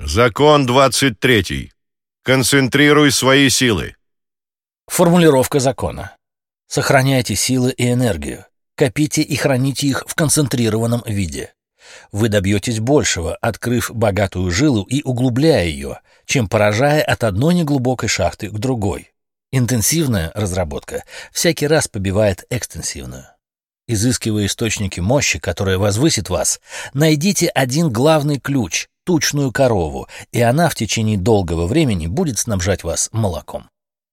Закон 23. Концентрируй свои силы. Формулировка закона. Сохраняйте силы и энергию. Копите и храните их в концентрированном виде. Вы добьетесь большего, открыв богатую жилу и углубляя ее, чем поражая от одной неглубокой шахты к другой. Интенсивная разработка всякий раз побивает экстенсивную. Изыскивая источники мощи, которые возвысят вас, найдите один главный ключ — тучную корову, и она в течение долгого времени будет снабжать вас молоком.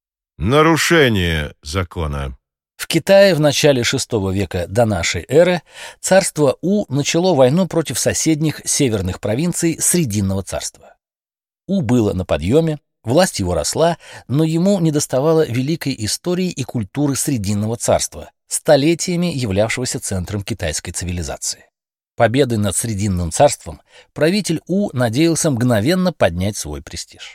Нарушение закона. В Китае в начале VI века до нашей эры царство У начало войну против соседних северных провинций Срединного царства. У было на подъеме, власть его росла, но ему недоставало великой истории и культуры Срединного царства, столетиями являвшегося центром китайской цивилизации. Победой над Срединным царством правитель У надеялся мгновенно поднять свой престиж.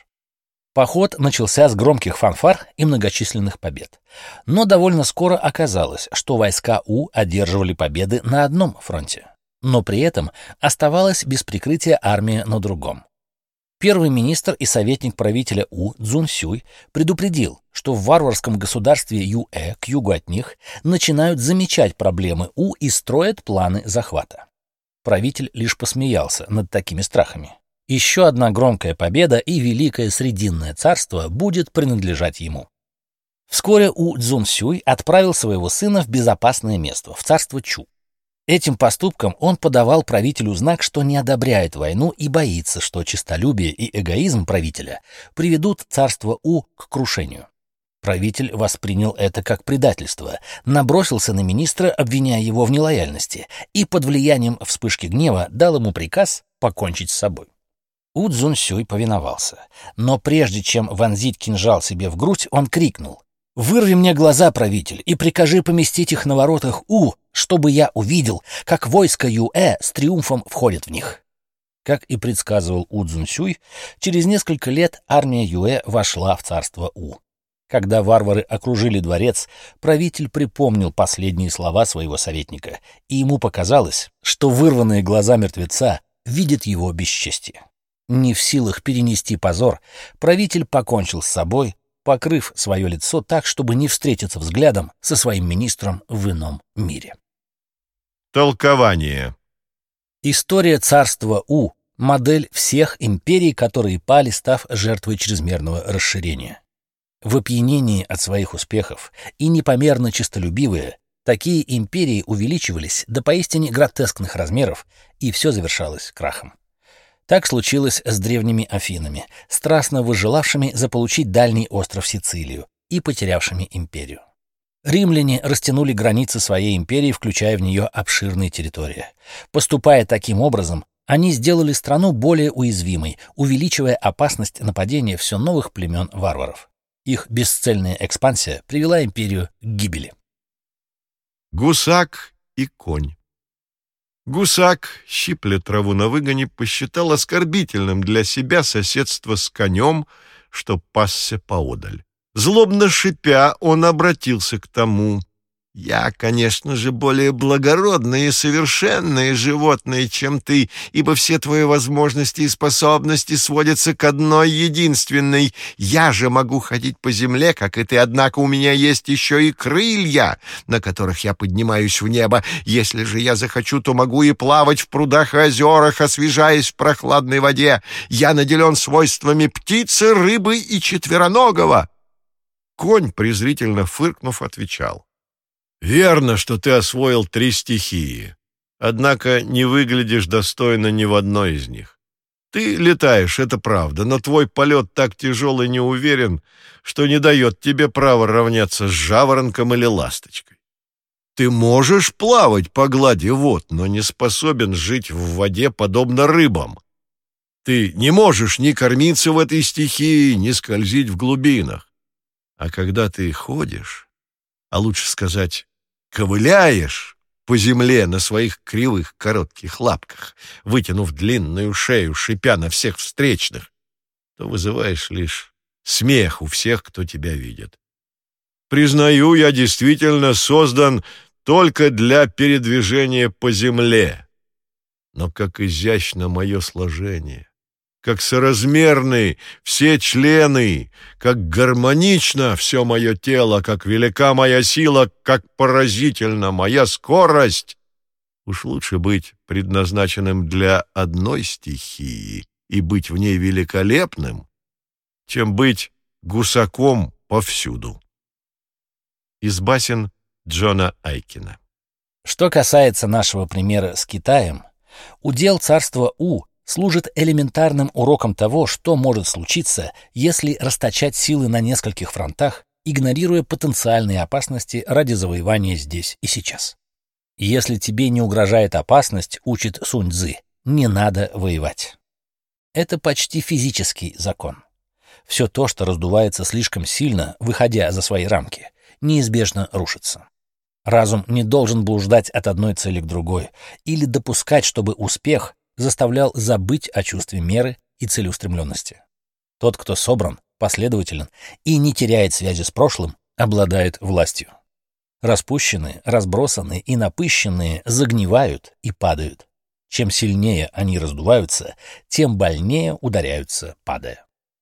Поход начался с громких фанфар и многочисленных побед. Но довольно скоро оказалось, что войска У одерживали победы на одном фронте, но при этом оставалась без прикрытия армия на другом. Первый министр и советник правителя У Цзуньсюй предупредил, что в варварском государстве Юэ к югу от них начинают замечать проблемы У и строят планы захвата. Правитель лишь посмеялся над такими страхами. Еще одна громкая победа, и Великое Срединное царство будет принадлежать ему. Вскоре У Цзуньсюй отправил своего сына в безопасное место, в царство Чу. Этим поступком он подавал правителю знак, что не одобряет войну и боится, что честолюбие и эгоизм правителя приведут царство У к крушению. Правитель воспринял это как предательство, набросился на министра, обвиняя его в нелояльности, и под влиянием вспышки гнева дал ему приказ покончить с собой. У Цзуньсюй повиновался, но прежде чем вонзить кинжал себе в грудь, он крикнул: «Вырви мне глаза, правитель, и прикажи поместить их на воротах У, чтобы я увидел, как войско Юэ с триумфом входит в них». Как и предсказывал У Цзуньсюй, через несколько лет армия Юэ вошла в царство У. Когда варвары окружили дворец, правитель припомнил последние слова своего советника, и ему показалось, что вырванные глаза мертвеца видят его бесчестие. Не в силах перенести позор, правитель покончил с собой, покрыв свое лицо так, чтобы не встретиться взглядом со своим министром в ином мире. Толкование. История царства У — модель всех империй, которые пали, став жертвой чрезмерного расширения. В опьянении от своих успехов и непомерно честолюбивые, такие империи увеличивались до поистине гротескных размеров, и все завершалось крахом. Так случилось с древними Афинами, страстно возжелавшими заполучить дальний остров Сицилию и потерявшими империю. Римляне растянули границы своей империи, включая в нее обширные территории. Поступая таким образом, они сделали страну более уязвимой, увеличивая опасность нападения все новых племен варваров. Их бесцельная экспансия привела империю к гибели. Гусак и конь. Гусак, щипля траву на выгоне, посчитал оскорбительным для себя соседство с конем, что пасся поодаль. Злобно шипя, он обратился к тому: «Я, конечно же, более благородное и совершенное животное, чем ты, ибо все твои возможности и способности сводятся к одной единственной. Я же могу ходить по земле, как и ты, однако у меня есть еще и крылья, на которых я поднимаюсь в небо. Если же я захочу, то могу и плавать в прудах и озерах, освежаясь в прохладной воде. Я наделен свойствами птицы, рыбы и четвероногого». Конь, презрительно фыркнув, отвечал: «Верно, что ты освоил 3 стихии, однако не выглядишь достойно ни в одной из них. Ты летаешь, это правда, но твой полет так тяжел и неуверен, что не дает тебе права равняться с жаворонком или ласточкой. Ты можешь плавать по глади вод, но не способен жить в воде, подобно рыбам. Ты не можешь ни кормиться в этой стихии, ни скользить в глубинах. А когда ты ходишь, а лучше сказать, ковыляешь по земле на своих кривых коротких лапках, вытянув длинную шею, шипя на всех встречных, то вызываешь лишь смех у всех, кто тебя видит. Признаю, я действительно создан только для передвижения по земле. Но как изящно мое сложение, как соразмерны все члены, как гармонично все мое тело, как велика моя сила, как поразительна моя скорость. Уж лучше быть предназначенным для одной стихии и быть в ней великолепным, чем быть гусаком повсюду. Из басен Джона Айкина. Что касается нашего примера с Китаем, удел царства У служит элементарным уроком того, что может случиться, если расточать силы на нескольких фронтах, игнорируя потенциальные опасности ради завоевания здесь и сейчас. Если тебе не угрожает опасность, учит Сунь Цзы, не надо воевать. Это почти физический закон. Все то, что раздувается слишком сильно, выходя за свои рамки, неизбежно рушится. Разум не должен блуждать от одной цели к другой или допускать, чтобы успех заставлял забыть о чувстве меры и целеустремленности. Тот, кто собран, последователен и не теряет связи с прошлым, обладает властью. Распущенные, разбросанные и напыщенные загнивают и падают. Чем сильнее они раздуваются, тем больнее ударяются, падая.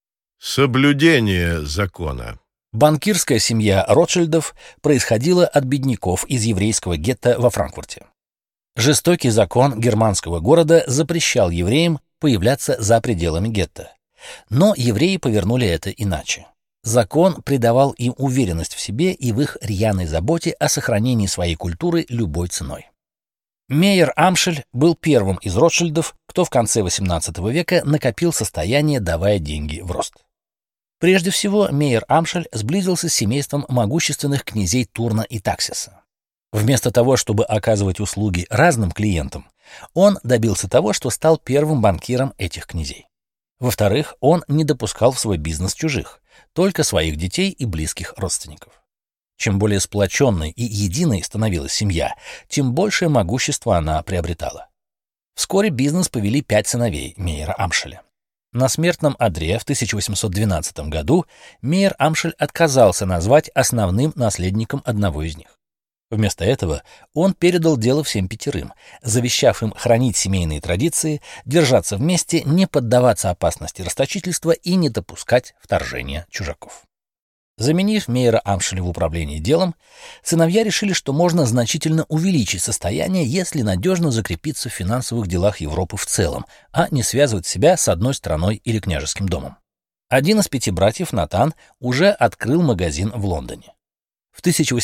Соблюдение закона. Банкирская семья Ротшильдов происходила от бедняков из еврейского гетто во Франкфурте. Жестокий закон германского города запрещал евреям появляться за пределами гетто. Но евреи повернули это иначе. Закон придавал им уверенность в себе и в их рьяной заботе о сохранении своей культуры любой ценой. Мейер Амшель был первым из Ротшильдов, кто в конце XVIII века накопил состояние, давая деньги в рост. Прежде всего, Мейер Амшель сблизился с семейством могущественных князей Турна и Таксиса. Вместо того, чтобы оказывать услуги разным клиентам, он добился того, что стал первым банкиром этих князей. Во-вторых, он не допускал в свой бизнес чужих, только своих детей и близких родственников. Чем более сплоченной и единой становилась семья, тем большее могущество она приобретала. Вскоре бизнес повели 5 сыновей Мейера Амшеля. На смертном одре в 1812 году Мейер Амшель отказался назвать основным наследником одного из них. Вместо этого он передал дело всем 5, завещав им хранить семейные традиции, держаться вместе, не поддаваться опасности расточительства и не допускать вторжения чужаков. Заменив Мейера Амшеля в управлении делом, сыновья решили, что можно значительно увеличить состояние, если надежно закрепиться в финансовых делах Европы в целом, а не связывать себя с одной страной или княжеским домом. Один из 5 братьев, Натан, уже открыл магазин в Лондоне. В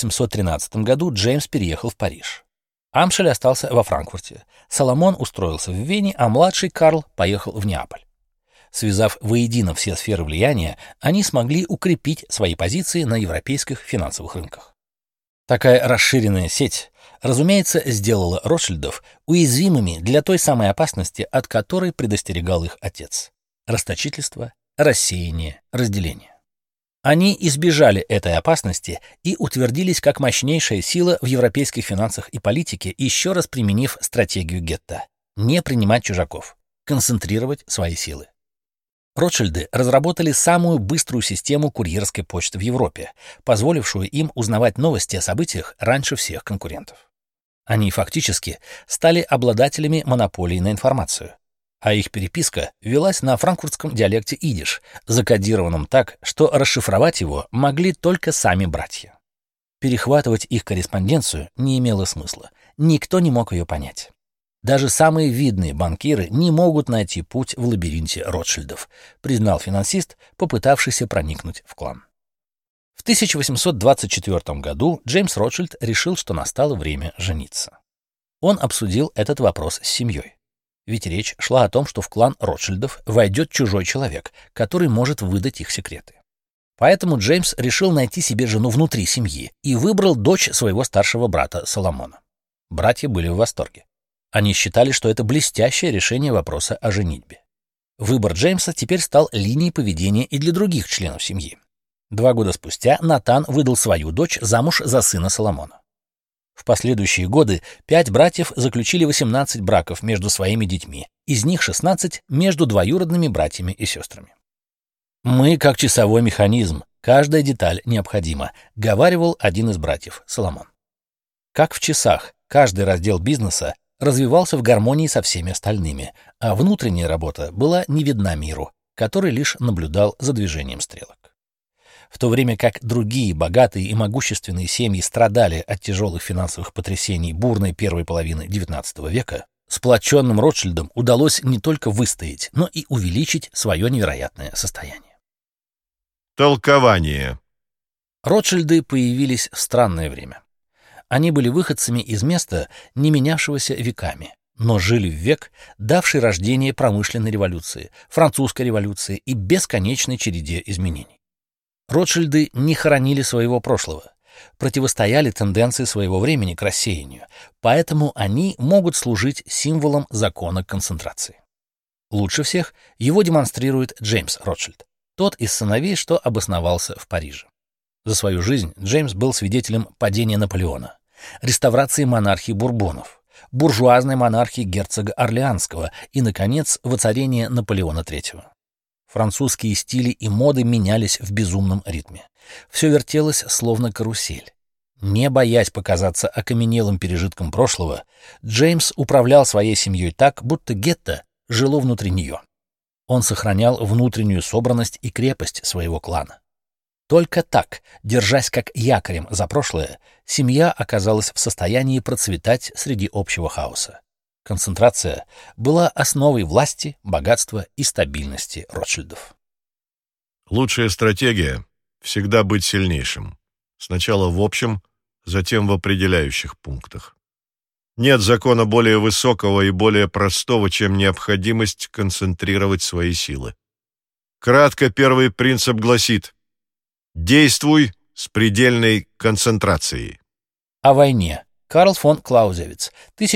1813 году Джеймс переехал в Париж. Амшель остался во Франкфурте, Соломон устроился в Вене, а младший Карл поехал в Неаполь. Связав воедино все сферы влияния, они смогли укрепить свои позиции на европейских финансовых рынках. Такая расширенная сеть, разумеется, сделала Ротшильдов уязвимыми для той самой опасности, от которой предостерегал их отец — расточительство, рассеяние, разделение. Они избежали этой опасности и утвердились как мощнейшая сила в европейских финансах и политике, еще раз применив стратегию гетто — не принимать чужаков, концентрировать свои силы. Ротшильды разработали самую быструю систему курьерской почты в Европе, позволившую им узнавать новости о событиях раньше всех конкурентов. Они фактически стали обладателями монополии на информацию, а их переписка велась на франкфуртском диалекте идиш, закодированном так, что расшифровать его могли только сами братья. Перехватывать их корреспонденцию не имело смысла, никто не мог ее понять. Даже самые видные банкиры не могут найти путь в лабиринте Ротшильдов, признал финансист, попытавшийся проникнуть в клан. В 1824 году Джеймс Ротшильд решил, что настало время жениться. Он обсудил этот вопрос с семьей. Ведь речь шла о том, что в клан Ротшильдов войдет чужой человек, который может выдать их секреты. Поэтому Джеймс решил найти себе жену внутри семьи и выбрал дочь своего старшего брата Соломона. Братья были в восторге. Они считали, что это блестящее решение вопроса о женитьбе. Выбор Джеймса теперь стал линией поведения и для других членов семьи. 2 года спустя Натан выдал свою дочь замуж за сына Соломона. В последующие годы 5 братьев заключили 18 браков между своими детьми, из них 16 между двоюродными братьями и сестрами. «Мы как часовой механизм, каждая деталь необходима», — говаривал один из братьев, Соломон. Как в часах, каждый раздел бизнеса развивался в гармонии со всеми остальными, а внутренняя работа была не видна миру, который лишь наблюдал за движением стрелок. В то время как другие богатые и могущественные семьи страдали от тяжелых финансовых потрясений бурной первой половины XIX века, сплоченным Ротшильдам удалось не только выстоять, но и увеличить свое невероятное состояние. Толкование. Ротшильды появились в странное время. Они были выходцами из места, не менявшегося веками, но жили в век, давший рождение промышленной революции, французской революции и бесконечной череде изменений. Ротшильды не хоронили своего прошлого, противостояли тенденции своего времени к рассеянию, поэтому они могут служить символом закона концентрации. Лучше всех его демонстрирует Джеймс Ротшильд, тот из сыновей, что обосновался в Париже. За свою жизнь Джеймс был свидетелем падения Наполеона, реставрации монархии Бурбонов, буржуазной монархии герцога Орлеанского и, наконец, воцарения Наполеона III. Французские стили и моды менялись в безумном ритме. Все вертелось, словно карусель. Не боясь показаться окаменелым пережитком прошлого, Джеймс управлял своей семьей так, будто гетто жило внутри нее. Он сохранял внутреннюю собранность и крепость своего клана. Только так, держась как якорем за прошлое, семья оказалась в состоянии процветать среди общего хаоса. Концентрация была основой власти, богатства и стабильности Ротшильдов. Лучшая стратегия — всегда быть сильнейшим. Сначала в общем, затем в определяющих пунктах. Нет закона более высокого и более простого, чем необходимость концентрировать свои силы. Кратко, первый принцип гласит: действуй с предельной концентрацией. О войне. Карл фон Клаузевиц,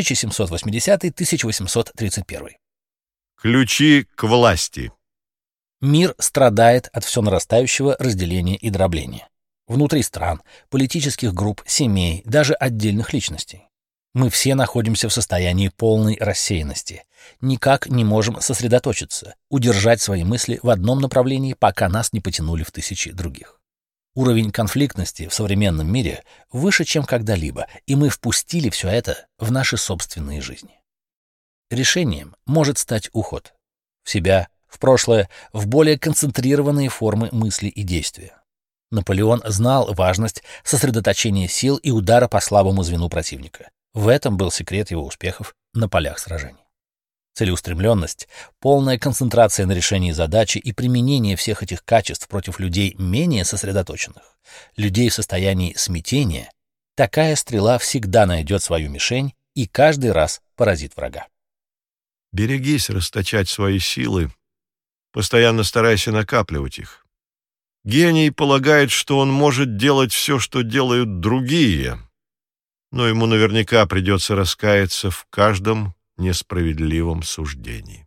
1780-1831. Ключи к власти. Мир страдает от все нарастающего разделения и дробления. Внутри стран, политических групп, семей, даже отдельных личностей. Мы все находимся в состоянии полной рассеянности. Никак не можем сосредоточиться, удержать свои мысли в одном направлении, пока нас не потянули в тысячи других. Уровень конфликтности в современном мире выше, чем когда-либо, и мы впустили все это в наши собственные жизни. Решением может стать уход в себя, в прошлое, в более концентрированные формы мысли и действия. Наполеон знал важность сосредоточения сил и удара по слабому звену противника. В этом был секрет его успехов на полях сражений. Целеустремленность, полная концентрация на решении задачи и применение всех этих качеств против людей менее сосредоточенных, людей в состоянии смятения, такая стрела всегда найдет свою мишень и каждый раз поразит врага. Берегись расточать свои силы, постоянно старайся накапливать их. Гений полагает, что он может делать все, что делают другие, но ему наверняка придется раскаяться в каждом несправедливом суждении.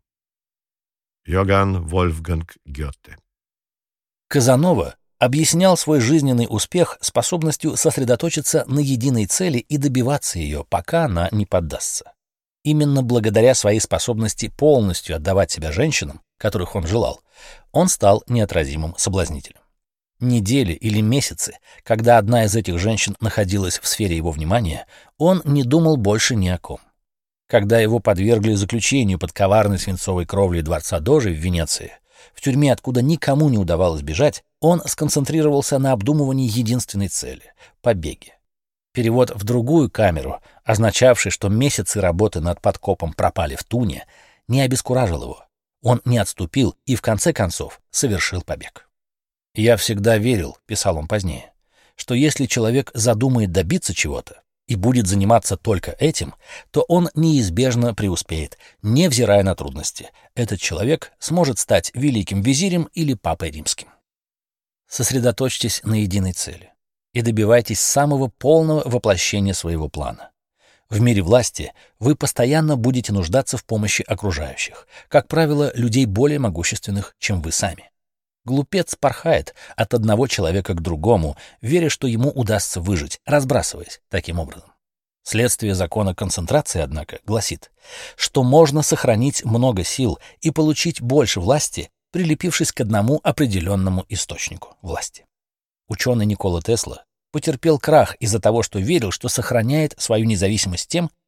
Йоганн Вольфганг Гёте. Казанова объяснял свой жизненный успех способностью сосредоточиться на единой цели и добиваться ее, пока она не поддастся. Именно благодаря своей способности полностью отдавать себя женщинам, которых он желал, он стал неотразимым соблазнителем. Недели или месяцы, когда одна из этих женщин находилась в сфере его внимания, он не думал больше ни о ком. Когда его подвергли заключению под коварной свинцовой кровлей дворца Дожи в Венеции, в тюрьме, откуда никому не удавалось бежать, он сконцентрировался на обдумывании единственной цели — побеге. Перевод в другую камеру, означавший, что месяцы работы над подкопом пропали в туне, не обескуражил его. Он не отступил и, в конце концов, совершил побег. «Я всегда верил», — писал он позднее, «что если человек задумает добиться чего-то и будет заниматься только этим, то он неизбежно преуспеет, невзирая на трудности. Этот человек сможет стать великим визирем или папой римским». Сосредоточьтесь на единой цели и добивайтесь самого полного воплощения своего плана. В мире власти вы постоянно будете нуждаться в помощи окружающих, как правило, людей более могущественных, чем вы сами. Глупец порхает от одного человека к другому, веря, что ему удастся выжить, разбрасываясь таким образом. Следствие закона концентрации, однако, гласит, что можно сохранить много сил и получить больше власти, прилепившись к одному определенному источнику власти. Ученый Никола Тесла потерпел крах из-за того, что верил, что сохраняет свою независимость тем,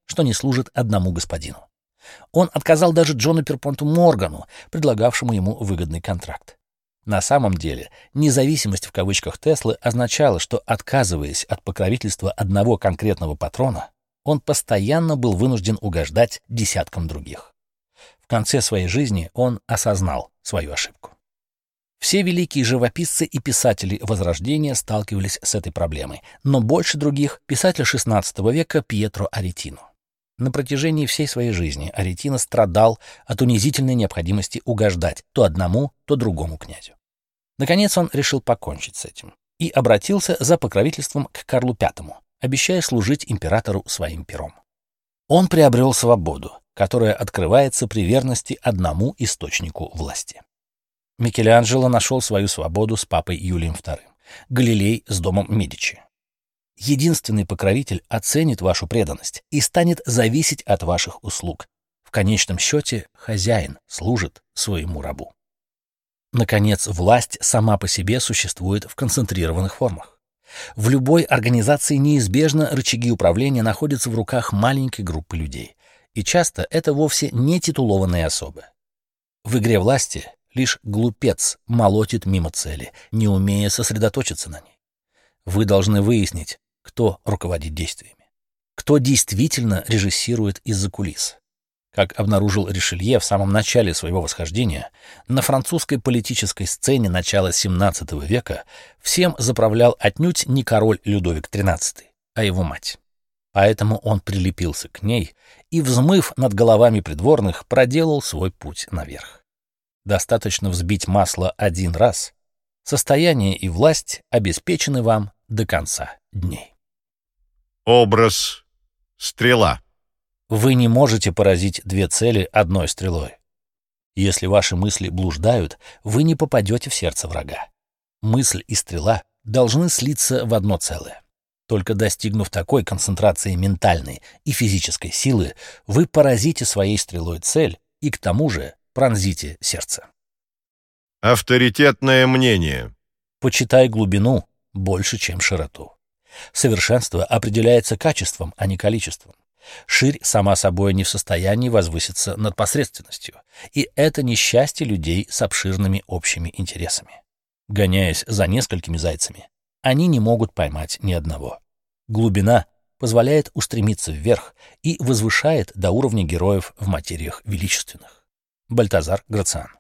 что не служит одному господину. Он отказал даже Джону Перпонту Моргану, предлагавшему ему выгодный контракт. На самом деле, независимость в кавычках Теслы означала, что, отказываясь от покровительства одного конкретного патрона, он постоянно был вынужден угождать десяткам других. В конце своей жизни он осознал свою ошибку. Все великие живописцы и писатели Возрождения сталкивались с этой проблемой, но больше других — писатель XVI века Пьетро Аретино. На протяжении всей своей жизни Аретино страдал от унизительной необходимости угождать то одному, то другому князю. Наконец он решил покончить с этим и обратился за покровительством к Карлу V, обещая служить императору своим пером. Он приобрел свободу, которая открывается при верности одному источнику власти. Микеланджело нашел свою свободу с папой Юлием II, Галилей с домом Медичи. Единственный покровитель оценит вашу преданность и станет зависеть от ваших услуг. В конечном счете хозяин служит своему рабу. Наконец, власть сама по себе существует в концентрированных формах. В любой организации неизбежно рычаги управления находятся в руках маленькой группы людей, и часто это вовсе не титулованные особы. В игре власти лишь глупец молотит мимо цели, не умея сосредоточиться на ней. Вы должны выяснить, кто руководит действиями, кто действительно режиссирует из-за кулис. Как обнаружил Ришелье в самом начале своего восхождения, на французской политической сцене начала XVII века всем заправлял отнюдь не король Людовик XIII, а его мать. Поэтому он прилепился к ней и, взмыв над головами придворных, проделал свой путь наверх. Достаточно взбить масло один раз, состояние и власть обеспечены вам до конца дней. Образ стрела. Вы не можете поразить две цели одной стрелой. Если ваши мысли блуждают, вы не попадете в сердце врага. Мысль и стрела должны слиться в одно целое. Только достигнув такой концентрации ментальной и физической силы, вы поразите своей стрелой цель и к тому же пронзите сердце. Авторитетное мнение. Почитай глубину больше, чем широту. Совершенство определяется качеством, а не количеством. Ширь сама собой не в состоянии возвыситься над посредственностью, и это несчастье людей с обширными общими интересами. Гоняясь за несколькими зайцами, они не могут поймать ни одного. Глубина позволяет устремиться вверх и возвышает до уровня героев в материях величественных. Бальтазар Грациан.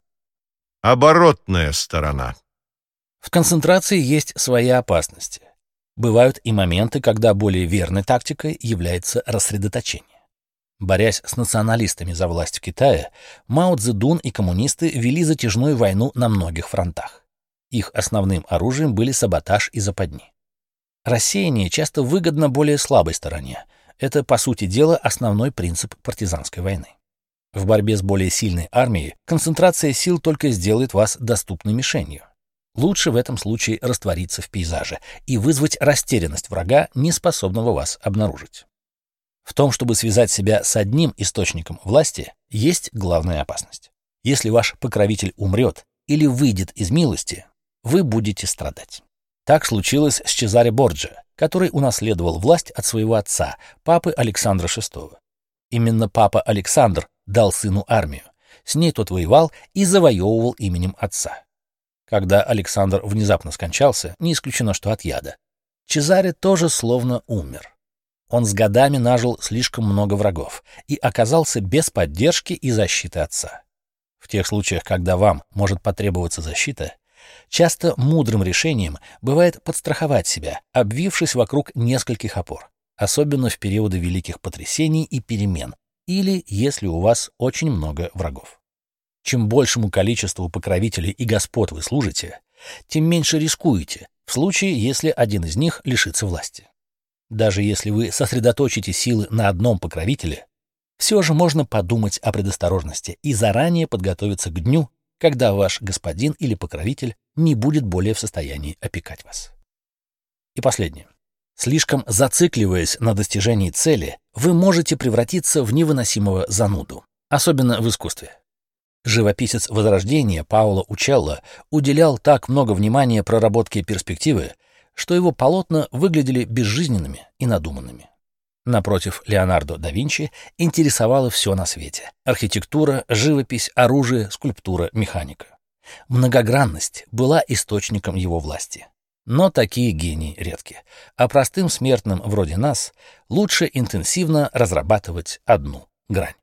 Оборотная сторона. В концентрации есть свои опасности. Бывают и моменты, когда более верной тактикой является рассредоточение. Борясь с националистами за власть в Китае, Мао Цзэдун и коммунисты вели затяжную войну на многих фронтах. Их основным оружием были саботаж и западни. Рассеяние часто выгодно более слабой стороне. Это, по сути дела, основной принцип партизанской войны. В борьбе с более сильной армией концентрация сил только сделает вас доступной мишенью. Лучше в этом случае раствориться в пейзаже и вызвать растерянность врага, не способного вас обнаружить. В том, чтобы связать себя с одним источником власти, есть главная опасность. Если ваш покровитель умрет или выйдет из милости, вы будете страдать. Так случилось с Чезаре Борджиа, который унаследовал власть от своего отца, папы Александра VI. Именно папа Александр дал сыну армию, с ней тот воевал и завоевывал именем отца. Когда Александр внезапно скончался, не исключено, что от яда, Чезаре тоже словно умер. Он с годами нажил слишком много врагов и оказался без поддержки и защиты отца. В тех случаях, когда вам может потребоваться защита, часто мудрым решением бывает подстраховать себя, обвившись вокруг нескольких опор, особенно в периоды великих потрясений и перемен, или если у вас очень много врагов. Чем большему количеству покровителей и господ вы служите, тем меньше рискуете в случае, если один из них лишится власти. Даже если вы сосредоточите силы на одном покровителе, все же можно подумать о предосторожности и заранее подготовиться к дню, когда ваш господин или покровитель не будет более в состоянии опекать вас. И последнее. Слишком зацикливаясь на достижении цели, вы можете превратиться в невыносимого зануду, особенно в искусстве. Живописец Возрождения Паоло Учелло уделял так много внимания проработке перспективы, что его полотна выглядели безжизненными и надуманными. Напротив, Леонардо да Винчи интересовало все на свете: архитектура, живопись, оружие, скульптура, механика. Многогранность была источником его власти. Но такие гении редки, а простым смертным вроде нас лучше интенсивно разрабатывать одну грань.